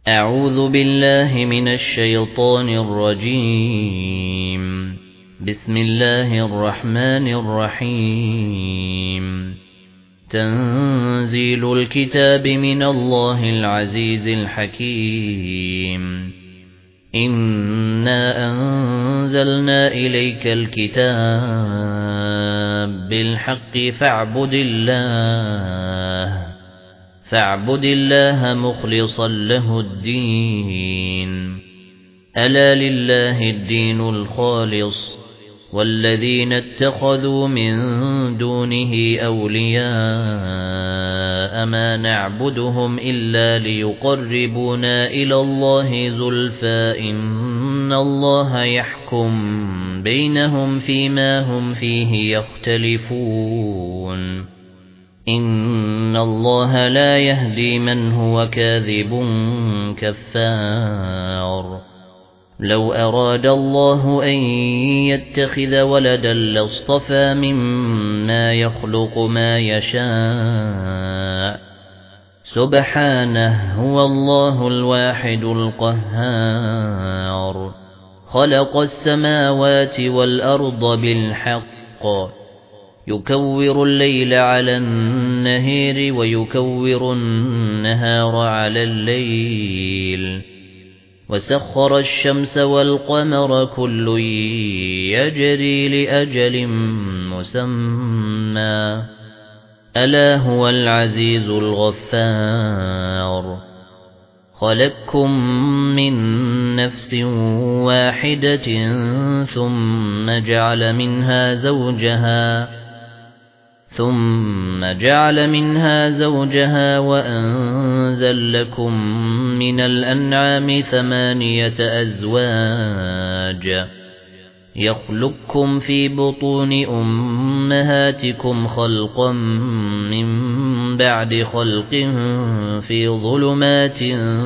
أعوذ بالله من الشيطان الرجيم. بسم الله الرحمن الرحيم. تنزيل الكتاب من الله العزيز الحكيم. إنا أنزلنا إليك الكتاب بالحق فاعبد الله مخلصا له الدين. ألا لله الدين الخالص والذين اتخذوا من دونه أولياء ما نعبدهم إلا ليقربونا إلى الله زلفى إن الله يحكم بينهم فيما هم فيه يختلفون. إن الله لا يهدي من هو كاذب كفار. لو أراد الله أن يتخذ ولدا لاصطفى مما يخلق ما يشاء سبحانه هو الله الواحد القهار. خلق السماوات والأرض بالحق يكور الليل على النهار ويكور النهار على الليل وسخر الشمس والقمر كل يجري لأجل مسمى ألا هو العزيز الغفار. خلقكم من نفس واحدة ثم جعل منها زوجها وأنزل لكم من الأنعام 8 أزواج يخلقكم في بطون أمهاتكم خلقا من بعد خلق في ظلمات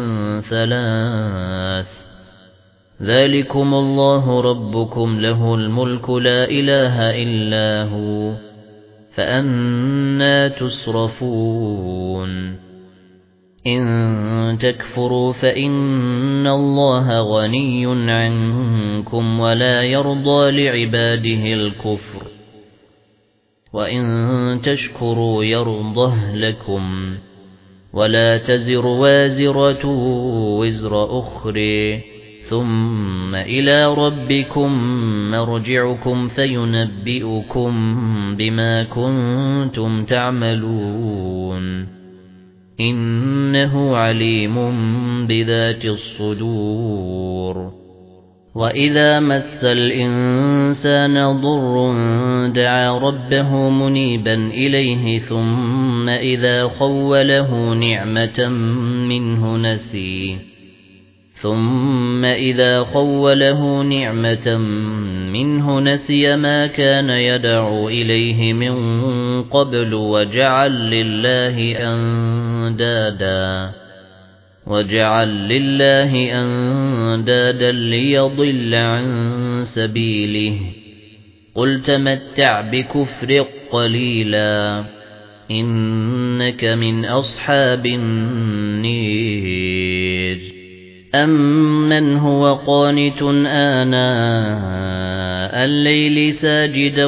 3. ذلكم الله ربكم له الملك لا إله إلا هو فأنى تصرفون. إن تكفروا فإن الله غني عنكم ولا يرضى لعباده الكفر وإن تشكروا يرضه لكم ولا تزر وازرة وزر أخرى ثم إلى ربكم مرجعكم فينبئكم بما كنتم تعملون. إنه عليم بذات الصدور. وإذا مس الإنسان ضر دعا ربه منيبا إليه ثم إذا خوله نعمة منه نسي ما كان يدعو إليه من قبل وجعل لله أندادا ليضل عن سبيله. قل تمتع بكفرك قليلا إنك من أصحاب النير. أمن هو قانت آناء الليل ساجدا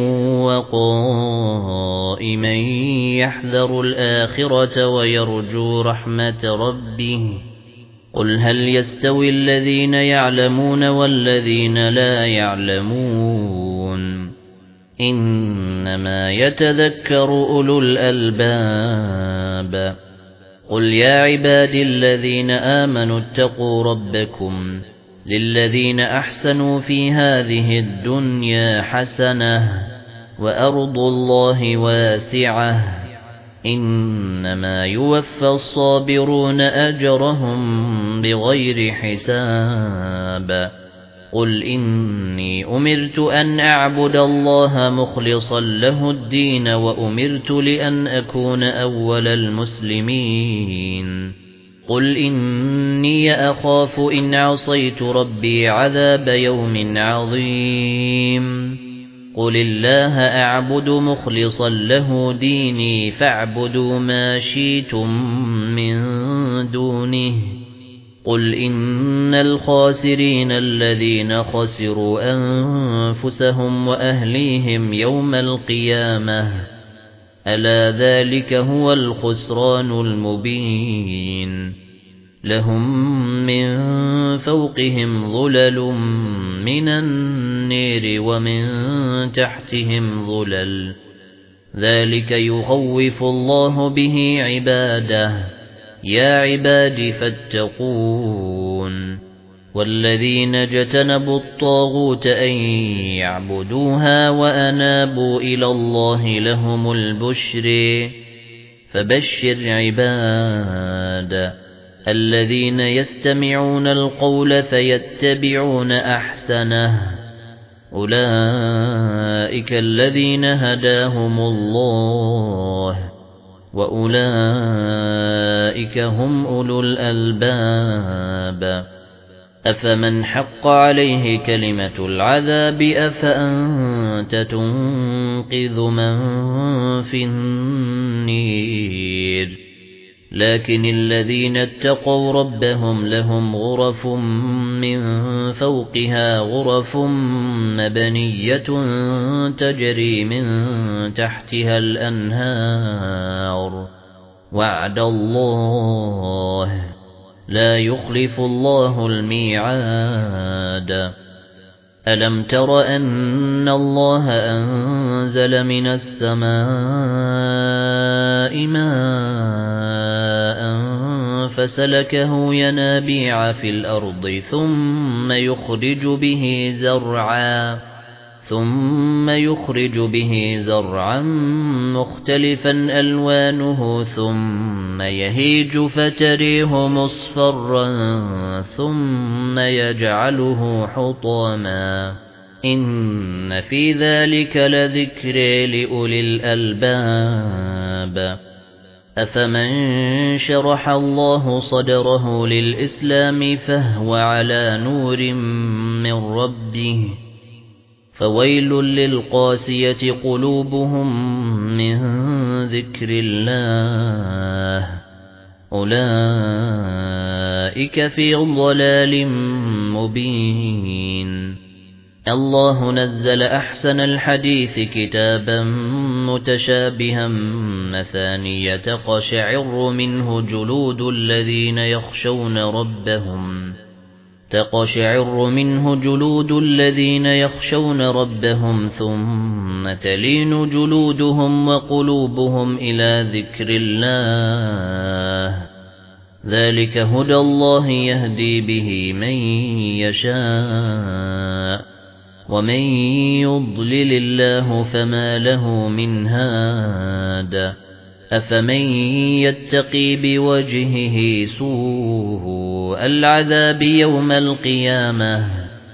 وقائما يحذر الآخرة ويرجو رحمة ربه. قل هل يستوي الذين يعلمون والذين لا يعلمون إنما يتذكر أولو الألباب. قل يا عبادي الذين آمنوا اتقوا ربكم للذين أحسنوا في هذه الدنيا حسنة وأرض الله واسعة إنما يوفى الصابرون أجرهم بغير حساب. قل إني أمرت أن أعبد الله مخلصا له الدين وأمرت لأن أكون أول المسلمين. قل إني أخاف إن عصيت ربي عذاب يوم عظيم. قل الله أعبد مخلصا له ديني فاعبدوا ما شئتم من دونه قُلْ إِنَّ الْخَاسِرِينَ الَّذِينَ خَسِرُوا أَنفُسَهُمْ وَأَهْلِيهِمْ يَوْمَ الْقِيَامَةِ أَلَا ذَلِكَ هُوَ الْخُسْرَانُ الْمُبِينُ لَهُم مِّن فَوْقِهِمْ ظُلَلٌ مِّنَ النِّيرِ وَمِن تَحْتِهِمْ ظُلَلٌ ذَلِكَ يُخَوِّفُ اللَّهُ بِهِ عِبَادَهُ يَا عِبَادِ فَاتَّقُونِ وَالَّذِينَ اجْتَنَبُوا الطَّاغُوتَ أَن يَعْبُدُوهَا وَأَنَابُوا إِلَى اللَّهِ لَهُمُ الْبُشْرَى فَبَشِّرْ عِبَادِ الَّذِينَ يَسْتَمِعُونَ الْقَوْلَ فَيَتَّبِعُونَ أَحْسَنَهُ أُولَئِكَ الَّذِينَ هَدَاهُمُ اللَّهُ وَأُولَئِكَ هُمْ أُولُو الْأَلْبَابِ أَفَمَنْ حَقَّ عَلَيْهِ كَلِمَةُ الْعَذَابِ أَفَأَنْتَ تُنقِذُ مَنْ فِي النِّيرِ لكن الذين اتقوا ربهم لهم غرف من فوقها غرف مبنية تجري من تحتها الأنهار وعد الله لا يخلف الله الميعاد ألم تر أن الله أنزل من السماء ماء فسلكه ينابيع في الأرض ثم يخرج به زرعا مختلفا ألوانه ثم يهيج فتريه مصفرا ثم يجعله حطاما إن في ذلك لذكر لأولي الألباب أفمن شرح الله صدره للإسلام فهو على نور من ربه فويل للقاسية قلوبهم من ذكر الله أولئك في ضلال مبين الله نزل أحسن الحديث كتابا متشابها مثانية تقشعر منه جلود الذين يخشون ربهم ثم تلين جلودهم وقلوبهم إلى ذكر الله ذلك هدى الله يهدي به من يشاء ومن يضلل الله فما له من هاد أفمن يتقي بوجهه سوء العذاب يوم القيامة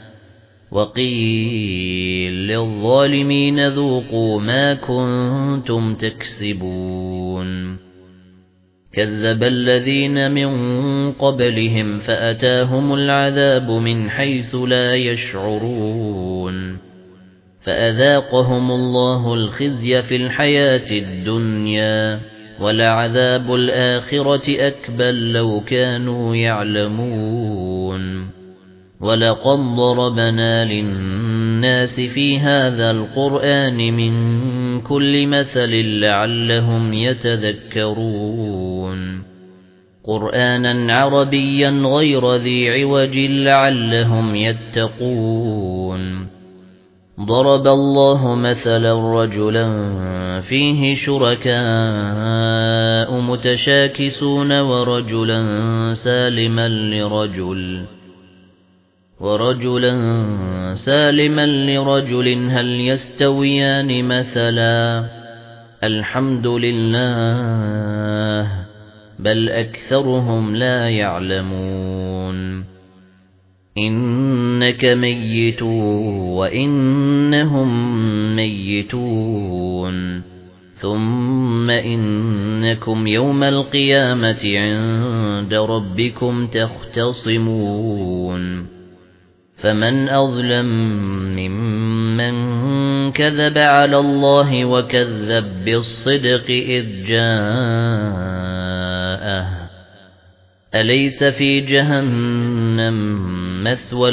وقيل للظالمين ذوقوا ما كنتم تكسبون كذب الذين من قبلهم فأتاهم العذاب من حيث لا يشعرون فأذاقهم الله الخزي في الحياة الدنيا ولعذاب الآخرة أكبر لو كانوا يعلمون ولقد ضربنا للناس في هذا القرآن من كل مثل لعلهم يتذكرون قرآنا عربيا غير ذي عوج لعلهم يتقون ضرب الله مثلا رجلا فيه شركاء متشاكسون ورجلا سالما لرجل هل يستويان مثلا الحمد لله بل أكثرهم لا يعلمون إنك ميت وإنهم ميتون ثم إنكم يوم القيامة عند ربكم تختصمون فمن أظلم ممن كذب على الله وكذب بالصدق إذ جاءه أليس في جهنم مثوى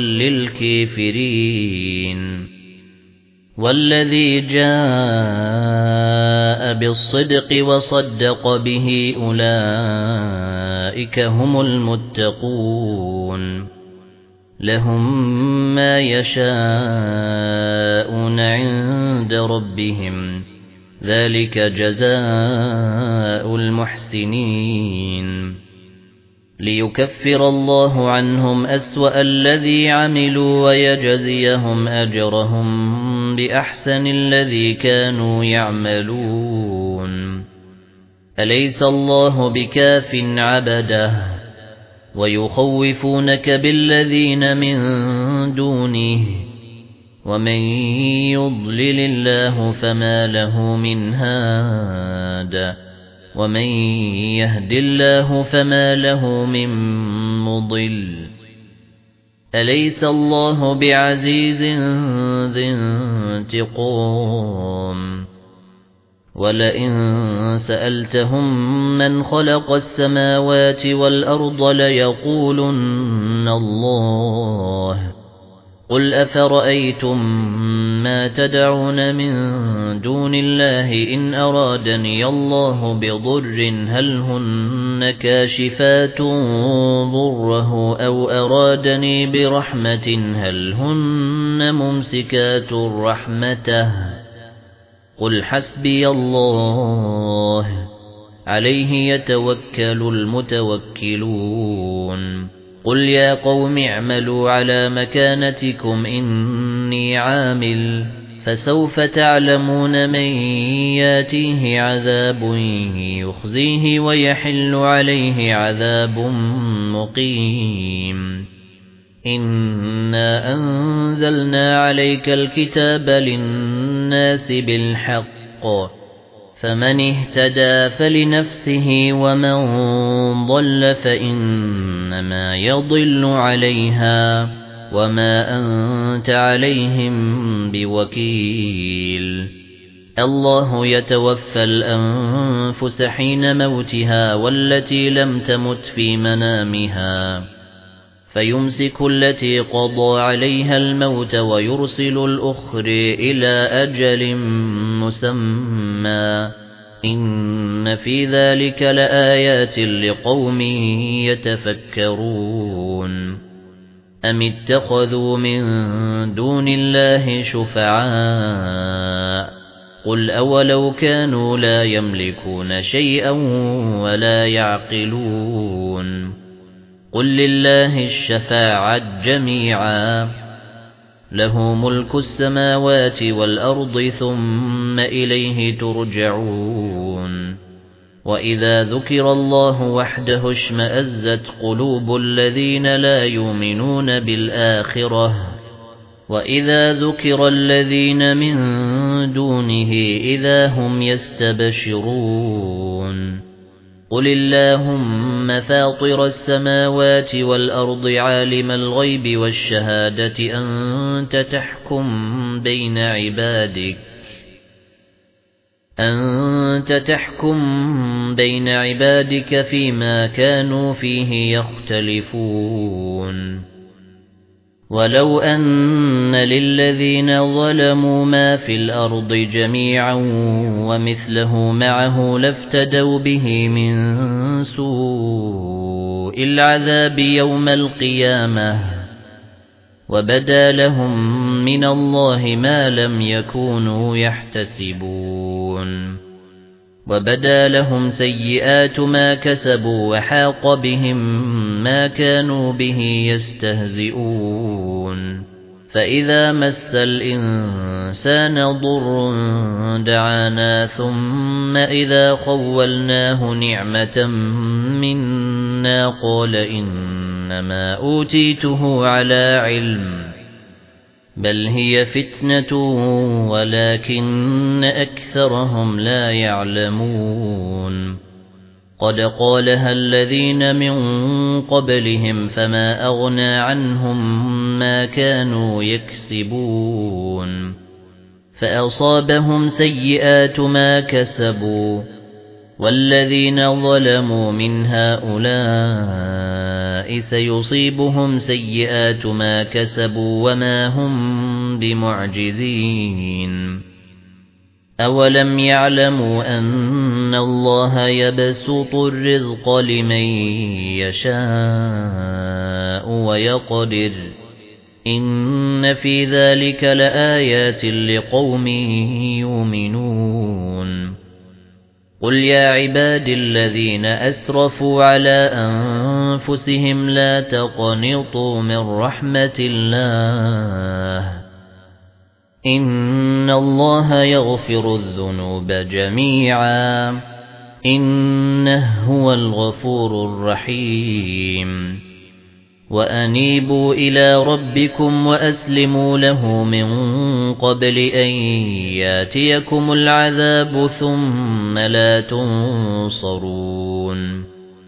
للكافرين والذي جاء بالصدق وصدق به أولئك هم المتقون لهم ما يشاءون عند ربهم ذلك جزاء المحسنين ليكفر الله عنهم أسوأ الذي عملوا ويجزيهم أجرهم بأحسن الذي كانوا يعملون أليس الله بكاف عبده ويخوفونك بالذين من دونه ومن يضلل الله فما له من هاد ومن يهد الله فما له من مضل أليس الله بعزيز ذي انتقام ولئن سألتهم من خلق السماوات والأرض ليقولن الله قل أفرأيتم ما تدعون من دون الله إن أرادني الله بضر هل هن كاشفات ضره أو أرادني برحمة هل هن ممسكات رحمته قل حسبي الله عليه يتوكل المتوكلون قل يا قوم اعملوا على مكانتكم إني عامل فسوف تعلمون من ياتيه عذاب يخزيه ويحل عليه عذاب مقيم إنا أنزلنا عليك الكتاب للناس بالحق فمن اهتدى فلنفسه ومن ضل فإنما يضل عليها وما أنت عليهم بوكيل الله يتوفى الأنفس حين موتها والتي لم تمت في منامها فيمسك التي قضى عليها الموت ويرسل الأخر إلى أجل مسمى إن في ذلك لآيات لقوم يتفكرون أم اتخذوا من دون الله شفعاء قل أولو كانوا لا يملكون شيئا ولا يعقلون قل لله الشفاعة جميعا له ملك السماوات والأرض ثم إليه ترجعون وإذا ذكر الله وحده اشمأزت قلوب الذين لا يؤمنون بالآخرة وإذا ذكر الذين من دونه إذا هم يستبشرون قل اللهم فاطر السماوات والأرض عالم الغيب والشهادة أنت تحكم بين عبادك فيما كانوا فيه يختلفون ولو أن للذين ظلموا ما في الأرض جميعا ومثله معه لافتدوا به من سوء العذاب يوم القيامة وبدا لهم من الله ما لم يكونوا يحتسبون وبدا لهم سيئات ما كسبوا وحاق بهم ما كانوا به يستهزئون فإذا مس الإنسان ضر دعانا ثم إذا خولناه نعمة منا قال إنما أوتيته على علم بل هي فتنة ولكن أكثرهم لا يعلمون قد قالها الذين من قبلهم فما أغنى عنهم ما كانوا يكسبون فأصابهم سيئات ما كسبوا والذين ظلموا من هؤلاء سيصيبهم سيئات ما كسبوا وما هم بمعجزين أولم يعلموا أن الله يبسط الرزق لمن يشاء ويقدر إن في ذلك لآيات لقوم يؤمنون قل يا عبادي الذين أسرفوا على أنفسهم لا تقنطوا من رحمة الله إن الله يغفر الذنوب جميعا إنه هو الغفور الرحيم وأنيبوا إلى ربكم وأسلموا له من قبل أن ياتيكم العذاب ثم لا تنصرون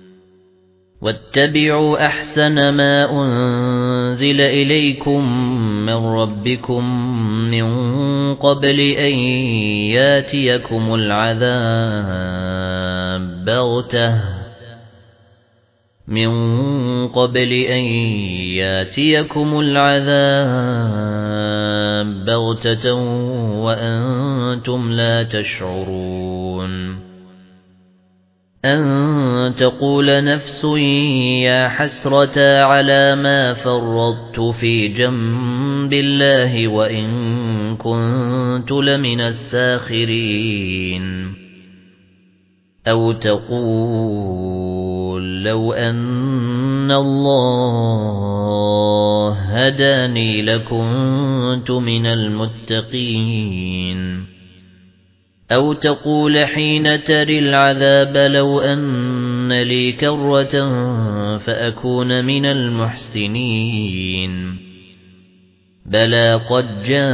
واتبعوا أحسن ما أنزل إليكم من ربكم من قبل أن ياتيكم العذاب بغتة وأنتم لا تشعرون أن تقول نفس يا حسرة على ما فرطت في جنب الله وإن كنت لمن الساخرين أو تقول لو أن الله هداني لكنت من المتقين أو تقول حين تري العذاب لو أن لي كرة فأكون من المحسنين بلى قد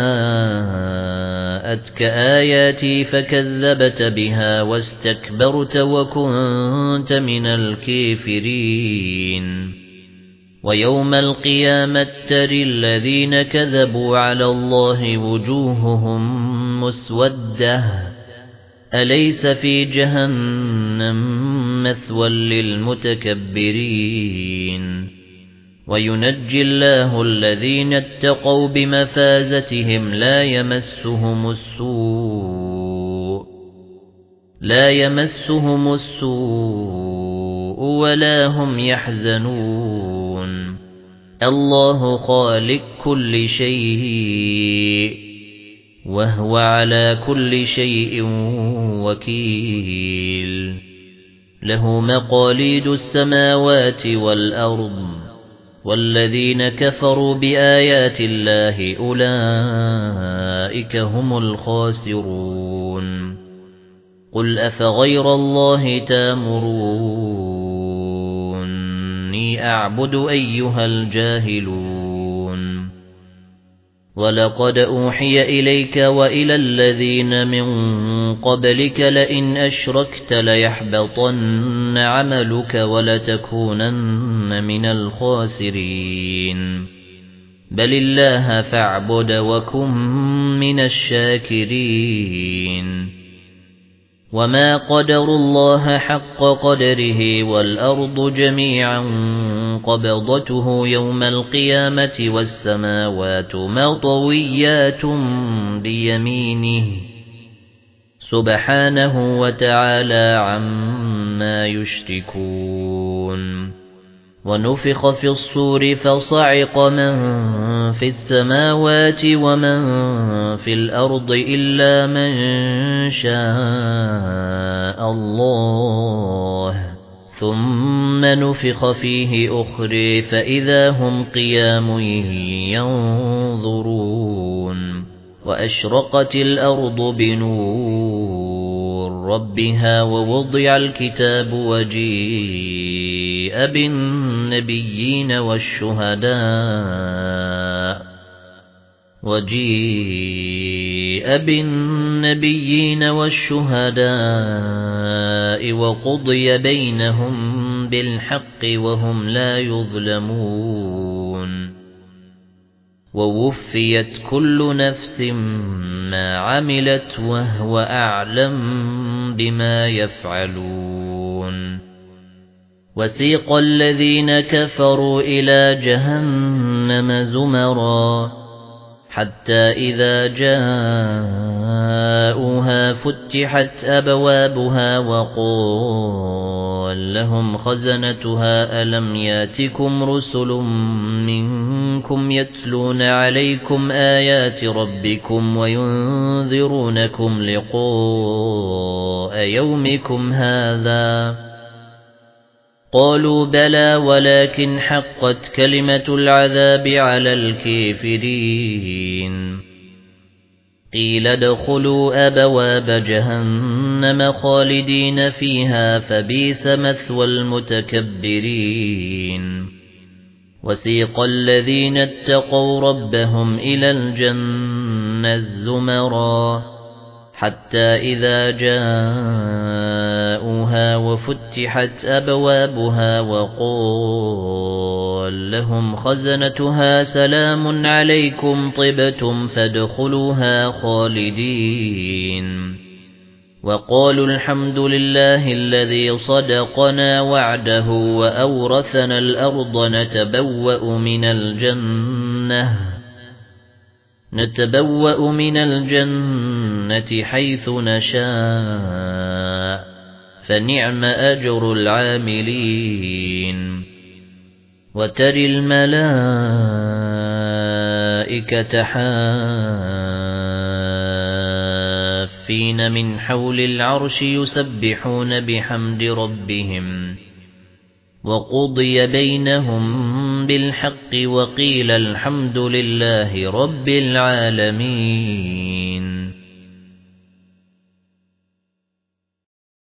جاءتك آياتي فكذبت بها واستكبرت وكنت من الكافرين ويوم القيامة تري الذين كذبوا على الله وجوههم مسودة أليس في جهنم مثوى للمتكبرين وينجي الله الذين اتقوا بمفازتهم لا يمسهم السوء ولا هم يحزنون الله خالق كل شيء وهو على كل شيء وكيل له مقاليد السماوات والأرض والذين كفروا بآيات الله أولئك هم الخاسرون قل أفغير الله تامروني أعبد أيها الجاهلون ولقد أوحي إليك وإلى الذين من قبلك لئن أشركت ليحبطن عملك ولتكونن من الخاسرين بل الله فاعبد وكن من الشاكرين وما قدروا الله حق قدره والأرض جميعا قبضته يوم القيامة والسماوات مطويات بيمينه سبحانه وتعالى عما يشركون ونفخ في الصور فصعق من في السماوات ومن في الأرض إلا من شاء الله ثم نفخ فيه أخرى فإذا هم قيام ينظرون وأشرقت الأرض بنور ربها ووضع الكتاب وجيء بالنبيين والشهداء وقضي بينهم بالحق وهم لا يظلمون ووفيت كل نفس ما عملت وهو أعلم بما يفعلون وسيق الذين كفروا إلى جهنم زمرا حتى إذا جاءوها فتحت أبوابها وقال لهم خزنتها ألم ياتكم رسل منكم يتلون عليكم آيات ربكم وينذرونكم لقاء يومكم هذا قالوا بلى ولكن حقت كلمة العذاب على الكافرين قيل ادخلوا أبواب جهنم خالدين فيها فبئس مثوى المتكبرين وسيق الذين اتقوا ربهم إلى الجنة الزمرا حتى إذا جاءوها وفتحت أبوابها وقال لهم خزنتها سلام عليكم طبتم فادخلوها خالدين وقالوا الحمد لله الذي صدقنا وعده وأورثنا الأرض نتبوأ من الجنة حيث نشاء فنعم أجر العاملين وترى الملائكة حافين من حول العرش يسبحون بحمد ربهم وقضي بينهم بالحق وقيل الحمد لله رب العالمين